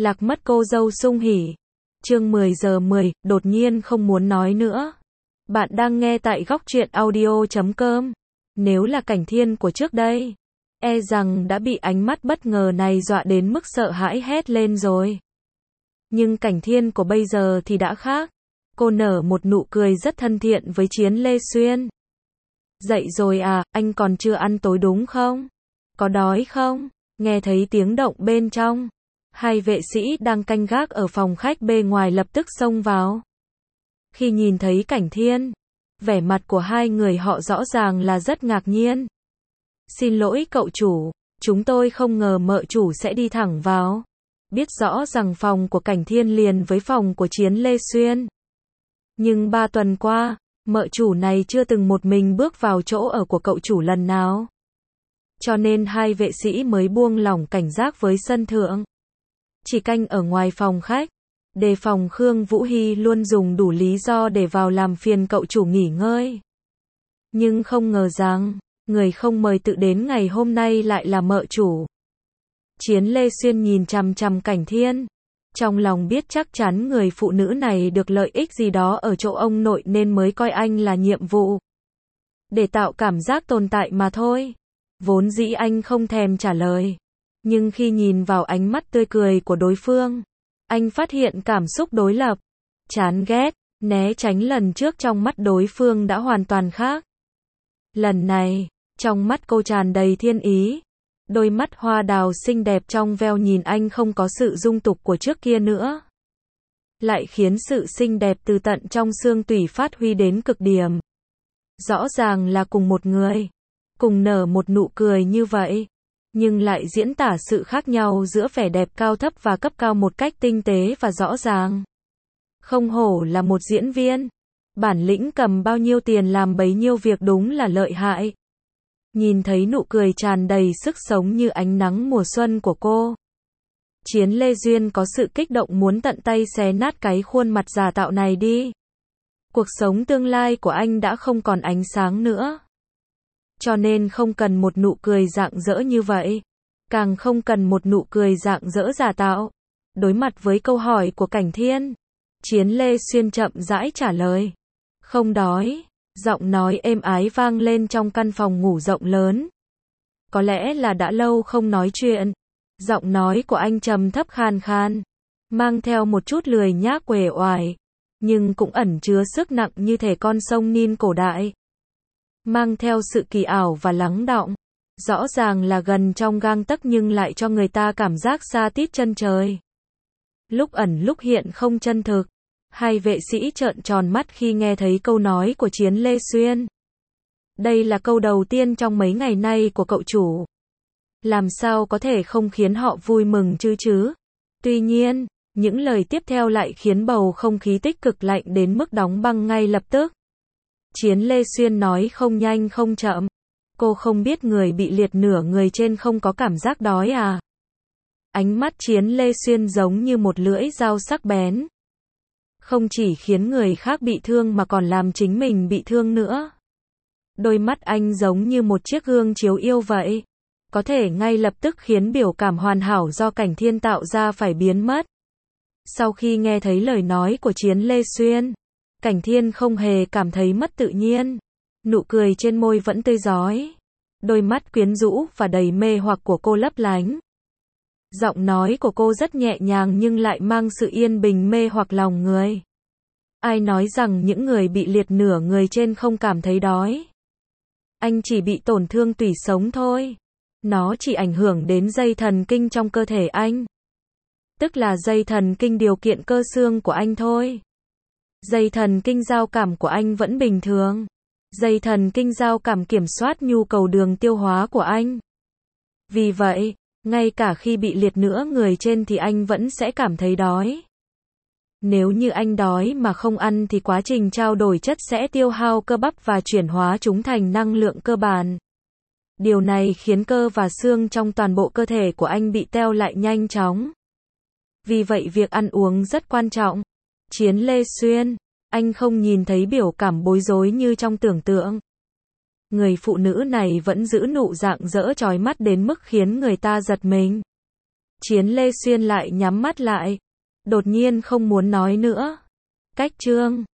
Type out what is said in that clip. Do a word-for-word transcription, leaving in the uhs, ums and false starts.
Lạc mất cô dâu sung hỉ. Chương mười giờ mười, đột nhiên không muốn nói nữa. Bạn đang nghe tại góc truyện audio chấm com. Nếu là Cảnh Thiên của trước đây, e rằng đã bị ánh mắt bất ngờ này dọa đến mức sợ hãi hét lên rồi. Nhưng Cảnh Thiên của bây giờ thì đã khác. Cô nở một nụ cười rất thân thiện với Chiến Lê Xuyên. Dậy rồi à, anh còn chưa ăn tối đúng không? Có đói không? Nghe thấy tiếng động bên trong. Hai vệ sĩ đang canh gác ở phòng khách bên ngoài lập tức xông vào. Khi nhìn thấy Cảnh Thiên, vẻ mặt của hai người họ rõ ràng là rất ngạc nhiên. Xin lỗi cậu chủ, chúng tôi không ngờ mợ chủ sẽ đi thẳng vào. Biết rõ rằng phòng của Cảnh Thiên liền với phòng của Chiến Lê Xuyên. Nhưng ba tuần qua, mợ chủ này chưa từng một mình bước vào chỗ ở của cậu chủ lần nào. Cho nên hai vệ sĩ mới buông lỏng cảnh giác với sân thượng. Chỉ canh ở ngoài phòng khách, đề phòng Khương Vũ Hy luôn dùng đủ lý do để vào làm phiền cậu chủ nghỉ ngơi. Nhưng không ngờ rằng, người không mời tự đến ngày hôm nay lại là mợ chủ. Chiến Lê Xuyên nhìn chằm chằm Cảnh Thiên. Trong lòng biết chắc chắn người phụ nữ này được lợi ích gì đó ở chỗ ông nội nên mới coi anh là nhiệm vụ. Để tạo cảm giác tồn tại mà thôi. Vốn dĩ anh không thèm trả lời. Nhưng khi nhìn vào ánh mắt tươi cười của đối phương, anh phát hiện cảm xúc đối lập. Chán ghét, né tránh lần trước trong mắt đối phương đã hoàn toàn khác. Lần này, trong mắt cô tràn đầy thiên ý. Đôi mắt hoa đào xinh đẹp trong veo nhìn anh không có sự dung tục của trước kia nữa. Lại khiến sự xinh đẹp từ tận trong xương tủy phát huy đến cực điểm. Rõ ràng là cùng một người, cùng nở một nụ cười như vậy, nhưng lại diễn tả sự khác nhau giữa vẻ đẹp cao thấp và cấp cao một cách tinh tế và rõ ràng. Không hổ là một diễn viên. Bản lĩnh cầm bao nhiêu tiền làm bấy nhiêu việc đúng là lợi hại. Nhìn thấy nụ cười tràn đầy sức sống như ánh nắng mùa xuân của cô, Chiến Lê Duyên có sự kích động muốn tận tay xé nát cái khuôn mặt giả tạo này đi. Cuộc sống tương lai của anh đã không còn ánh sáng nữa. Cho nên không cần một nụ cười rạng rỡ như vậy. Càng không cần một nụ cười rạng rỡ giả tạo. Đối mặt với câu hỏi của Cảnh Thiên, Chiến Lê Xuyên chậm rãi trả lời. Không đói. Giọng nói êm ái vang lên trong căn phòng ngủ rộng lớn. Có lẽ là đã lâu không nói chuyện. Giọng nói của anh trầm thấp khan khan, mang theo một chút lười nhác uể oải, nhưng cũng ẩn chứa sức nặng như thể con sông Nin cổ đại. Mang theo sự kỳ ảo và lắng đọng. Rõ ràng là gần trong gang tấc nhưng lại cho người ta cảm giác xa tít chân trời. Lúc ẩn lúc hiện không chân thực. Hai vệ sĩ trợn tròn mắt khi nghe thấy câu nói của Chiến Lê Xuyên. Đây là câu đầu tiên trong mấy ngày nay của cậu chủ. Làm sao có thể không khiến họ vui mừng chứ chứ? Tuy nhiên, những lời tiếp theo lại khiến bầu không khí tích cực lạnh đến mức đóng băng ngay lập tức. Chiến Lê Xuyên nói không nhanh không chậm. Cô không biết người bị liệt nửa người trên không có cảm giác đói à? Ánh mắt Chiến Lê Xuyên giống như một lưỡi dao sắc bén. Không chỉ khiến người khác bị thương mà còn làm chính mình bị thương nữa. Đôi mắt anh giống như một chiếc gương chiếu yêu vậy. Có thể ngay lập tức khiến biểu cảm hoàn hảo do Cảnh Thiên tạo ra phải biến mất. Sau khi nghe thấy lời nói của Chiến Lê Xuyên, Cảnh Thiên không hề cảm thấy mất tự nhiên. Nụ cười trên môi vẫn tươi rói. Đôi mắt quyến rũ và đầy mê hoặc của cô lấp lánh. Giọng nói của cô rất nhẹ nhàng nhưng lại mang sự yên bình mê hoặc lòng người. Ai nói rằng những người bị liệt nửa người trên không cảm thấy đói? Anh chỉ bị tổn thương tủy sống thôi. Nó chỉ ảnh hưởng đến dây thần kinh trong cơ thể anh. Tức là dây thần kinh điều kiện cơ xương của anh thôi. Dây thần kinh giao cảm của anh vẫn bình thường. Dây thần kinh giao cảm kiểm soát nhu cầu đường tiêu hóa của anh. Vì vậy, ngay cả khi bị liệt nửa người trên thì anh vẫn sẽ cảm thấy đói. Nếu như anh đói mà không ăn thì quá trình trao đổi chất sẽ tiêu hao cơ bắp và chuyển hóa chúng thành năng lượng cơ bản. Điều này khiến cơ và xương trong toàn bộ cơ thể của anh bị teo lại nhanh chóng. Vì vậy việc ăn uống rất quan trọng. Chiến Lê Xuyên, anh không nhìn thấy biểu cảm bối rối như trong tưởng tượng. Người phụ nữ này vẫn giữ nụ rạng rỡ chói mắt đến mức khiến người ta giật mình. Chiến Lê Xuyên lại nhắm mắt lại. Đột nhiên không muốn nói nữa. Cách chương